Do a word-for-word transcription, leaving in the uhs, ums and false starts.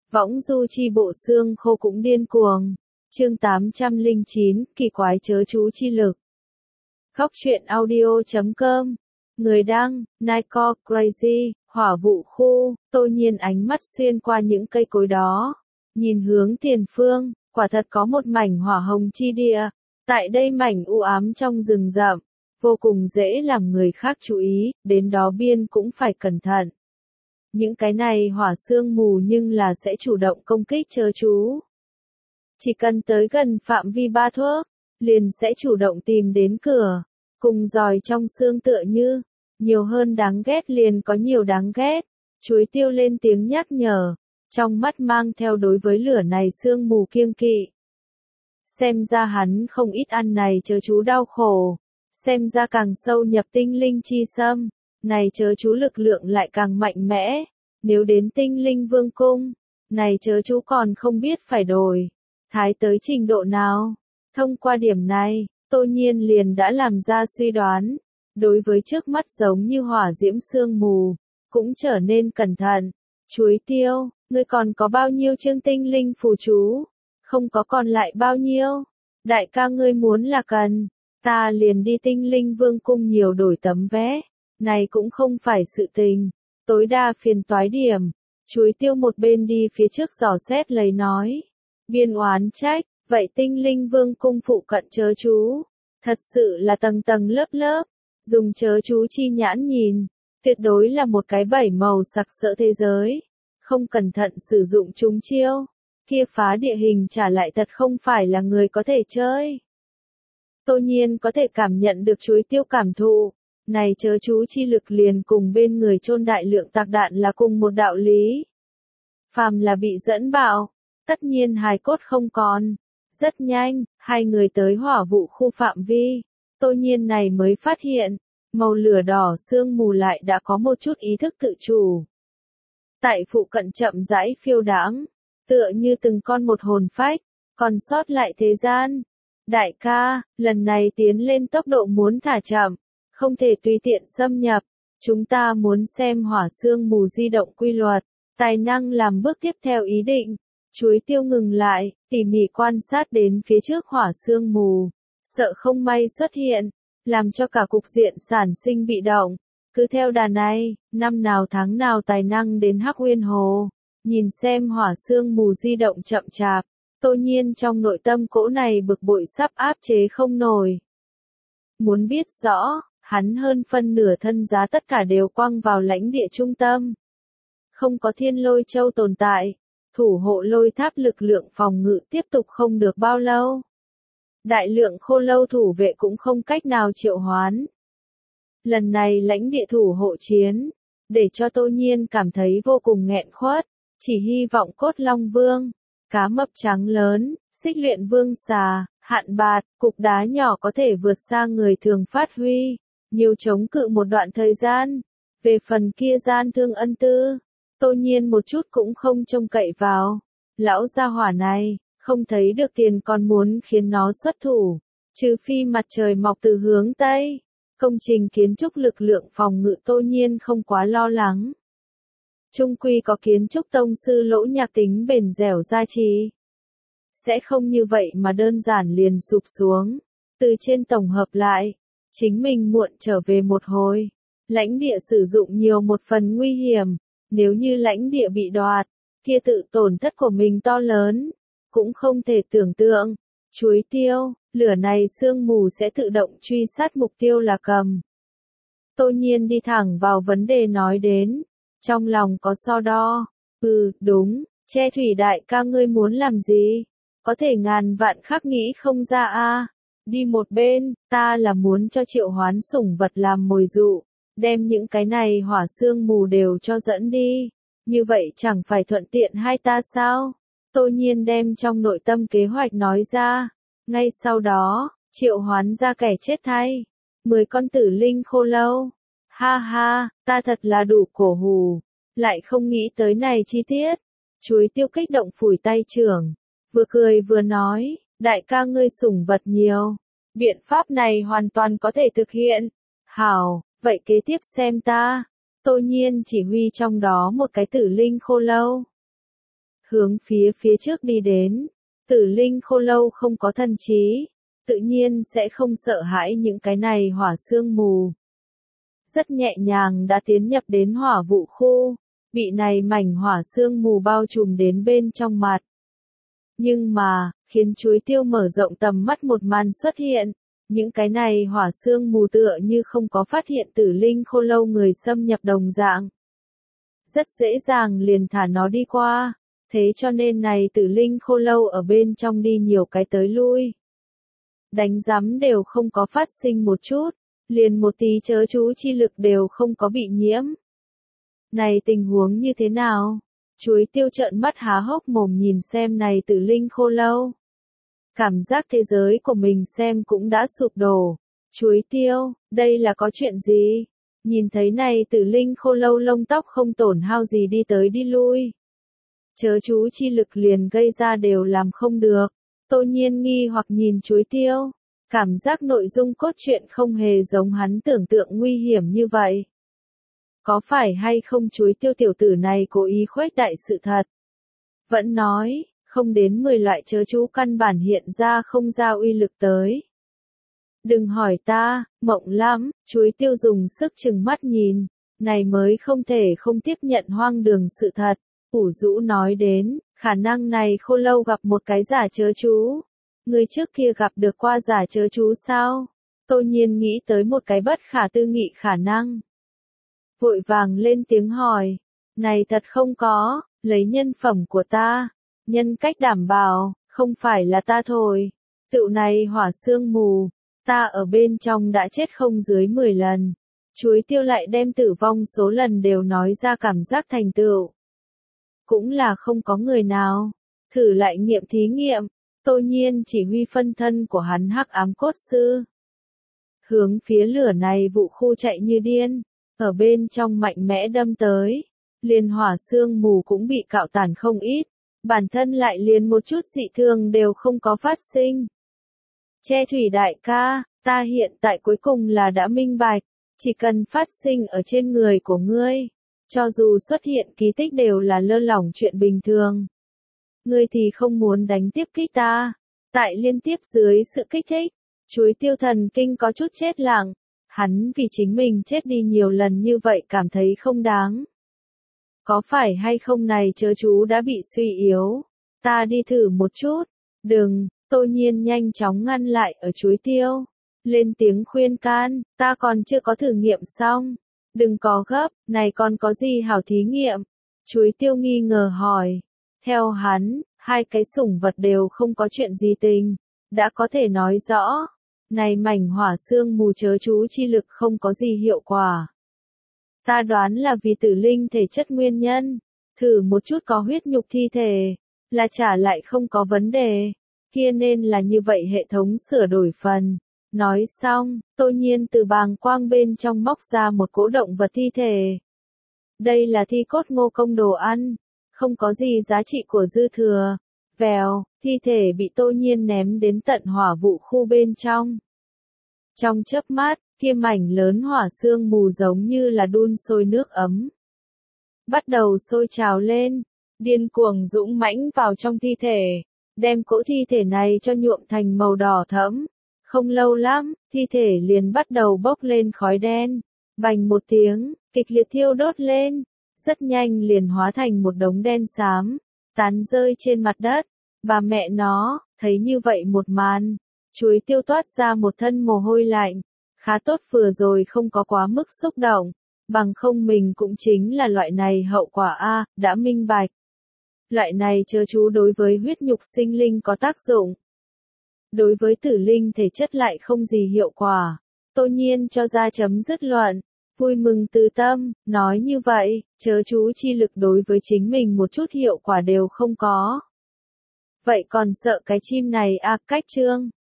Võng du chi bộ xương khô cũng điên cuồng. Chương tám trăm lẻ chín, kỳ quái chớ chú chi lực. Góc truyện audio chấm com. Người đăng, Nico Crazy, hỏa vụ khu. Tô Nhiên ánh mắt xuyên qua những cây cối đó, nhìn hướng tiền phương, quả thật có một mảnh hỏa hồng chi địa. Tại đây mảnh u ám trong rừng rậm, vô cùng dễ làm người khác chú ý, đến đó biên cũng phải cẩn thận. Những cái này hỏa sương mù nhưng là sẽ chủ động công kích chớ chú. Chỉ cần tới gần phạm vi ba thước, liền sẽ chủ động tìm đến cửa, cùng giòi trong xương tựa như, nhiều hơn đáng ghét liền có nhiều đáng ghét. Chuối tiêu lên tiếng nhắc nhở, trong mắt mang theo đối với lửa này sương mù kiêng kỵ. Xem ra hắn không ít ăn này chớ chú đau khổ, xem ra càng sâu nhập tinh linh chi xâm, này chớ chú lực lượng lại càng mạnh mẽ. Nếu đến tinh linh vương cung, này chớ chú còn không biết phải đổi thái tới trình độ nào. Thông qua điểm này, Tô Nhiên liền đã làm ra suy đoán, đối với trước mắt giống như hỏa diễm sương mù, cũng trở nên cẩn thận. Chuối tiêu, ngươi còn có bao nhiêu chương tinh linh phù chú? Không có còn lại bao nhiêu? Đại ca ngươi muốn là cần, ta liền đi tinh linh vương cung nhiều đổi tấm vé, này cũng không phải sự tình, tối đa phiền toái điểm. Chuối tiêu một bên đi phía trước dò xét lấy nói, biên oán trách, vậy tinh linh vương cung phụ cận chớ chú, thật sự là tầng tầng lớp lớp, dùng chớ chú chi nhãn nhìn, tuyệt đối là một cái bảy màu sặc sỡ thế giới, không cẩn thận sử dụng chúng chiêu, kia phá địa hình trả lại thật không phải là người có thể chơi. Tô Nhiên có thể cảm nhận được chuối tiêu cảm thụ, này chớ chú chi lực liền cùng bên người chôn đại lượng tạc đạn là cùng một đạo lý. Phàm là bị dẫn bạo, tất nhiên hài cốt không còn. Rất nhanh, hai người tới hỏa vụ khu phạm vi, Tô Nhiên này mới phát hiện, màu lửa đỏ sương mù lại đã có một chút ý thức tự chủ. Tại phụ cận chậm rãi phiêu đãng, tựa như từng con một hồn phách, còn sót lại thế gian. Đại ca, lần này tiến lên tốc độ muốn thả chậm, không thể tùy tiện xâm nhập, chúng ta muốn xem hỏa sương mù di động quy luật, tài năng làm bước tiếp theo ý định. Chuối tiêu ngừng lại, tỉ mỉ quan sát đến phía trước hỏa sương mù, sợ không may xuất hiện, làm cho cả cục diện sản sinh bị động. Cứ theo đà này, năm nào tháng nào tài năng đến Hắc Uyên Hồ, nhìn xem hỏa sương mù di động chậm chạp, Tô Nhiên trong nội tâm cỗ này bực bội sắp áp chế không nổi. Muốn biết rõ, hắn hơn phân nửa thân giá tất cả đều quăng vào lãnh địa trung tâm. Không có thiên lôi châu tồn tại, thủ hộ lôi tháp lực lượng phòng ngự tiếp tục không được bao lâu. Đại lượng khô lâu thủ vệ cũng không cách nào triệu hoán. Lần này lãnh địa thủ hộ chiến, để cho Tô Nhiên cảm thấy vô cùng nghẹn khuất, chỉ hy vọng cốt long vương, cá mập trắng lớn, xích luyện vương xà, hạn bạt, cục đá nhỏ có thể vượt xa người thường phát huy, nhiều chống cự một đoạn thời gian. Về phần kia gian thương ân tư, Tô Nhiên một chút cũng không trông cậy vào. Lão gia hỏa này, không thấy được tiền còn muốn khiến nó xuất thủ, trừ phi mặt trời mọc từ hướng Tây. Công trình kiến trúc lực lượng phòng ngự Tô Nhiên không quá lo lắng. Trung quy có kiến trúc tông sư Lỗ Nhạc tính bền dẻo gia trì. Sẽ không như vậy mà đơn giản liền sụp xuống. Từ trên tổng hợp lại, chính mình muộn trở về một hồi. Lãnh địa sử dụng nhiều một phần nguy hiểm. Nếu như lãnh địa bị đoạt, kia tự tổn thất của mình to lớn, cũng không thể tưởng tượng. Chuối tiêu, lửa này sương mù sẽ tự động truy sát mục tiêu là cầm. Tô Nhiên đi thẳng vào vấn đề nói đến, trong lòng có so đo. Ừ, đúng, che thủy đại ca ngươi muốn làm gì? Có thể ngàn vạn khắc nghĩ không ra a. Đi một bên, ta là muốn cho triệu hoán sủng vật làm mồi dụ. Đem những cái này hỏa sương mù đều cho dẫn đi, như vậy chẳng phải thuận tiện hai ta sao? Tô Nhiên đem trong nội tâm kế hoạch nói ra, ngay sau đó, triệu hoán ra kẻ chết thay, mười con tử linh khô lâu. Ha ha, ta thật là đủ cổ hù, lại không nghĩ tới này chi tiết. Chuối tiêu kích động phủi tay trưởng, vừa cười vừa nói, đại ca ngươi sủng vật nhiều, biện pháp này hoàn toàn có thể thực hiện. Hảo. Vậy kế tiếp xem ta. Tô Nhiên chỉ huy trong đó một cái tử linh khô lâu. hướng phía phía trước đi đến. Tử linh khô lâu không có thần trí, tự nhiên sẽ không sợ hãi những cái này hỏa sương mù. Rất nhẹ nhàng đã tiến nhập đến hỏa vụ khu, bị này mảnh hỏa sương mù bao trùm đến bên trong mặt. Nhưng mà, khiến chuối tiêu mở rộng tầm mắt một màn xuất hiện, những cái này hỏa sương mù tựa như không có phát hiện tử linh khô lâu người xâm nhập đồng dạng. Rất dễ dàng liền thả nó đi qua, thế cho nên này tử linh khô lâu ở bên trong đi nhiều cái tới lui. Đánh giấm đều không có phát sinh một chút, liền một tí chớ chú chi lực đều không có bị nhiễm. Này tình huống như thế nào? Chuối tiêu trợn mắt há hốc mồm nhìn xem này tử linh khô lâu. Cảm giác thế giới của mình xem cũng đã sụp đổ. Chuối tiêu, đây là có chuyện gì? Nhìn thấy này tử linh khô lâu lông tóc không tổn hao gì đi tới đi lui. Chớ chú chi lực liền gây ra đều làm không được. Tô Nhiên nghi hoặc nhìn chuối tiêu. Cảm giác nội dung cốt truyện không hề giống hắn tưởng tượng nguy hiểm như vậy. Có phải hay không chuối tiêu tiểu tử này cố ý khuếch đại sự thật? Vẫn nói, không đến mười loại chớ chú căn bản hiện ra không ra uy lực tới. Đừng hỏi ta, mộng lắm, chuối tiêu dùng sức chừng mắt nhìn, này mới không thể không tiếp nhận hoang đường sự thật. Ủ rũ nói đến, khả năng này khô lâu gặp một cái giả chớ chú. Người trước kia gặp được qua giả chớ chú sao? Tô Nhiên nghĩ tới một cái bất khả tư nghị khả năng. Vội vàng lên tiếng hỏi, này thật không có, lấy nhân phẩm của ta, nhân cách đảm bảo, không phải là ta thôi. Tựu này hỏa sương mù, ta ở bên trong đã chết không dưới mười lần. Chuối tiêu lại đem tử vong số lần đều nói ra cảm giác thành tựu. Cũng là không có người nào, thử lại nghiệm thí nghiệm, Tô Nhiên chỉ huy phân thân của hắn hắc ám cốt sư. Hướng phía lửa này vụ khu chạy như điên, ở bên trong mạnh mẽ đâm tới, liền hỏa sương mù cũng bị cạo tàn không ít, bản thân lại liền một chút dị thường đều không có phát sinh. Che thủy đại ca, ta hiện tại cuối cùng là đã minh bạch, chỉ cần phát sinh ở trên người của ngươi, cho dù xuất hiện kỳ tích đều là lơ lỏng chuyện bình thường. Ngươi thì không muốn đánh tiếp kích ta, tại liên tiếp dưới sự kích thích, chuối tiêu thần kinh có chút chết lặng, hắn vì chính mình chết đi nhiều lần như vậy cảm thấy không đáng. Có phải hay không này chớ chú đã bị suy yếu, ta đi thử một chút, đừng, Tô Nhiên nhanh chóng ngăn lại ở chuối tiêu, lên tiếng khuyên can, ta còn chưa có thử nghiệm xong, đừng có gấp, này còn có gì hảo thí nghiệm, chuối tiêu nghi ngờ hỏi, theo hắn, hai cái sủng vật đều không có chuyện gì tình, đã có thể nói rõ, này mảnh hỏa sương mù chớ chú chi lực không có gì hiệu quả. Ta đoán là vì tử linh thể chất nguyên nhân, thử một chút có huyết nhục thi thể, là trả lại không có vấn đề, kia nên là như vậy hệ thống sửa đổi phần. Nói xong, Tô Nhiên từ bàng quang bên trong móc ra một cỗ động vật thi thể. Đây là thi cốt ngô công đồ ăn, không có gì giá trị của dư thừa. Vèo, thi thể bị Tô Nhiên ném đến tận hỏa vụ khu bên trong. Trong chớp mắt, kia mảnh lớn hỏa sương mù giống như là đun sôi nước ấm. Bắt đầu sôi trào lên, điên cuồng dũng mãnh vào trong thi thể, đem cỗ thi thể này cho nhuộm thành màu đỏ thẫm. Không lâu lắm, thi thể liền bắt đầu bốc lên khói đen, bành một tiếng, kịch liệt thiêu đốt lên, rất nhanh liền hóa thành một đống đen xám, tán rơi trên mặt đất. Bà mẹ nó, thấy như vậy một màn, chuối tiêu toát ra một thân mồ hôi lạnh, khá tốt vừa rồi không có quá mức xúc động, bằng không mình cũng chính là loại này hậu quả a, đã minh bạch. Loại này chớ chú đối với huyết nhục sinh linh có tác dụng. Đối với tử linh thể chất lại không gì hiệu quả. Tô Nhiên cho ra chấm dứt luận, vui mừng từ tâm, nói như vậy, chớ chú chi lực đối với chính mình một chút hiệu quả đều không có. Vậy còn sợ cái chim này a, cách chương.